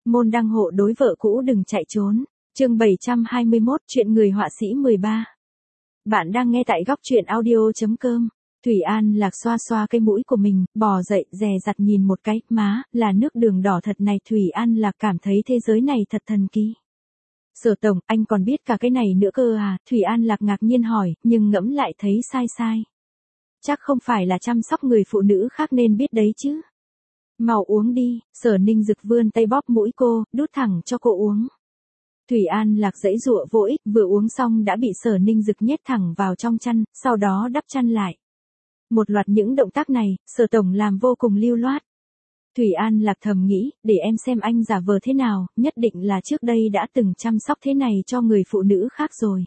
môn đăng hộ đối vợ cũ đừng chạy trốn. Chương 721 chuyện người họa sĩ 13. Bạn đang nghe tại góc truyện audio.com. Thủy An Lạc xoa xoa cái mũi của mình, bò dậy, dè dặt nhìn một cái, má, là nước đường đỏ thật này. Thủy An Lạc cảm thấy thế giới này thật thần kỳ. Sở tổng, anh còn biết cả cái này nữa cơ à? Thủy An Lạc ngạc nhiên hỏi, nhưng ngẫm lại thấy sai. Chắc không phải là chăm sóc người phụ nữ khác nên biết đấy chứ. Mau uống đi. Sở Ninh Dực vươn tay bóp mũi cô, đút thẳng cho cô uống. Thủy An Lạc giãy giụa vô ích, vừa uống xong đã bị Sở Ninh Dực nhét thẳng vào trong chăn, sau đó đắp chăn lại. Một loạt những động tác này, Sở tổng làm vô cùng lưu loát. Thủy An Lạc thầm nghĩ, để em xem anh giả vờ thế nào, nhất định là trước đây đã từng chăm sóc thế này cho người phụ nữ khác rồi.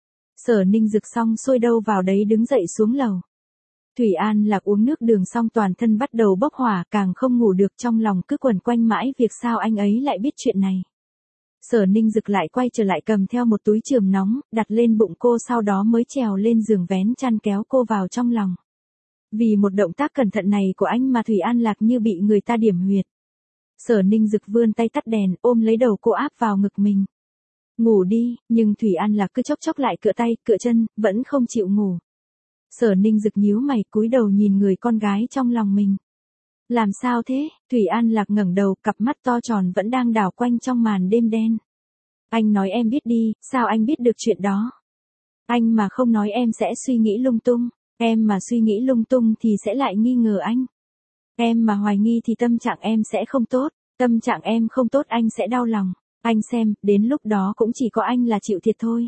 Sở Ninh Dực xong xuôi đâu vào đấy đứng dậy xuống lầu. Thủy An Lạc uống nước đường xong toàn thân bắt đầu bốc hỏa, càng không ngủ được, trong lòng cứ quẩn quanh mãi việc sao anh ấy lại biết chuyện này. Sở Ninh Dực lại quay trở lại cầm theo một túi chườm nóng, đặt lên bụng cô, sau đó mới trèo lên giường vén chăn kéo cô vào trong lòng. Vì một động tác cẩn thận này của anh mà Thủy An Lạc như bị người ta điểm huyệt. Sở Ninh Dực vươn tay tắt đèn, ôm lấy đầu cô áp vào ngực mình. Ngủ đi, nhưng Thủy An Lạc cứ chốc lại cựa tay, cựa chân, vẫn không chịu ngủ. Sở Ninh Dực nhíu mày, cúi đầu nhìn người con gái trong lòng mình. Làm sao thế? Thủy An Lạc ngẩng đầu, cặp mắt to tròn vẫn đang đảo quanh trong màn đêm đen. Anh nói em biết đi, sao anh biết được chuyện đó? Anh mà không nói em sẽ suy nghĩ lung tung, em mà suy nghĩ lung tung thì sẽ lại nghi ngờ anh. Em mà hoài nghi thì tâm trạng em sẽ không tốt, tâm trạng em không tốt anh sẽ đau lòng. Anh xem, đến lúc đó cũng chỉ có anh là chịu thiệt thôi.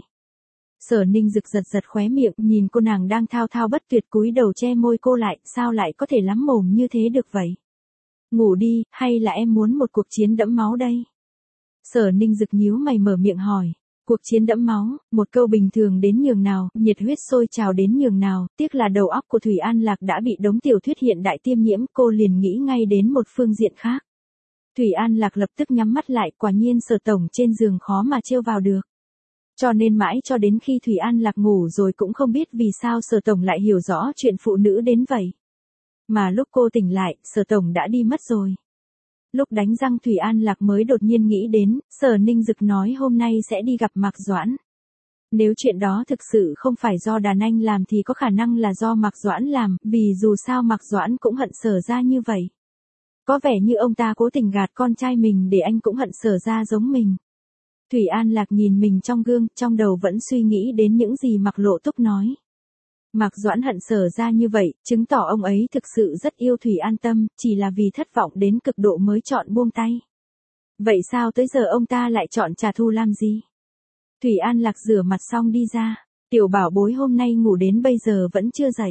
Sở Ninh Dực giật khóe miệng, nhìn cô nàng đang thao thao bất tuyệt, cúi đầu che môi cô lại, sao lại có thể lắm mồm như thế được vậy? Ngủ đi, hay là em muốn một cuộc chiến đẫm máu đây? Sở Ninh Dực nhíu mày mở miệng hỏi. Cuộc chiến đẫm máu, một câu bình thường đến nhường nào, nhiệt huyết sôi trào đến nhường nào, tiếc là đầu óc của Thủy An Lạc đã bị đống tiểu thuyết hiện đại tiêm nhiễm, cô liền nghĩ ngay đến một phương diện khác. Thủy An Lạc lập tức nhắm mắt lại, quả nhiên Sở tổng trên giường khó mà trêu vào được. Cho nên mãi cho đến khi Thủy An Lạc ngủ rồi cũng không biết vì sao Sở tổng lại hiểu rõ chuyện phụ nữ đến vậy. Mà lúc cô tỉnh lại, Sở tổng đã đi mất rồi. Lúc đánh răng Thủy An Lạc mới đột nhiên nghĩ đến, Sở Ninh Dực nói hôm nay sẽ đi gặp Mạc Doãn. Nếu chuyện đó thực sự không phải do đàn anh làm thì có khả năng là do Mạc Doãn làm, vì dù sao Mạc Doãn cũng hận Sở ra như vậy. Có vẻ như ông ta cố tình gạt con trai mình để anh cũng hận Sở ra giống mình. Thủy An Lạc nhìn mình trong gương, trong đầu vẫn suy nghĩ đến những gì Mạc Lộ Túc nói. Mạc Doãn hận Sở ra như vậy, chứng tỏ ông ấy thực sự rất yêu Thủy An Tâm, chỉ là vì thất vọng đến cực độ mới chọn buông tay. Vậy sao tới giờ ông ta lại chọn trả thù làm gì? Thủy An Lạc rửa mặt xong đi ra. Tiểu bảo bối hôm nay ngủ đến bây giờ vẫn chưa dậy.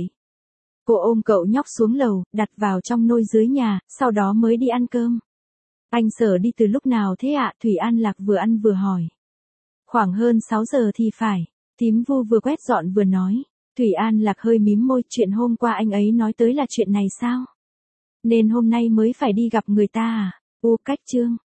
Cô ôm cậu nhóc xuống lầu, đặt vào trong nôi dưới nhà, sau đó mới đi ăn cơm. Anh Sở đi từ lúc nào thế ạ? Thủy An Lạc vừa ăn vừa hỏi. Khoảng hơn 6 giờ thì phải. Thím Vu vừa quét dọn vừa nói. Thủy An Lạc hơi mím môi, chuyện hôm qua anh ấy nói tới là chuyện này sao? Nên hôm nay mới phải đi gặp người ta à? Cách chương.